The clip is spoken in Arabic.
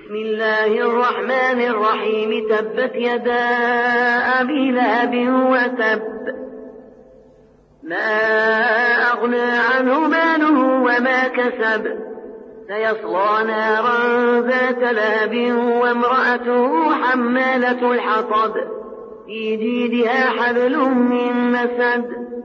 بسم الله الرحمن الرحيم تبت يدا أبي لهب وتب ما أغنى عنه ماله وما كسب سيصلى نارا ذات لهب وامرأته حمالة الحطب في جيدها حبل من مسد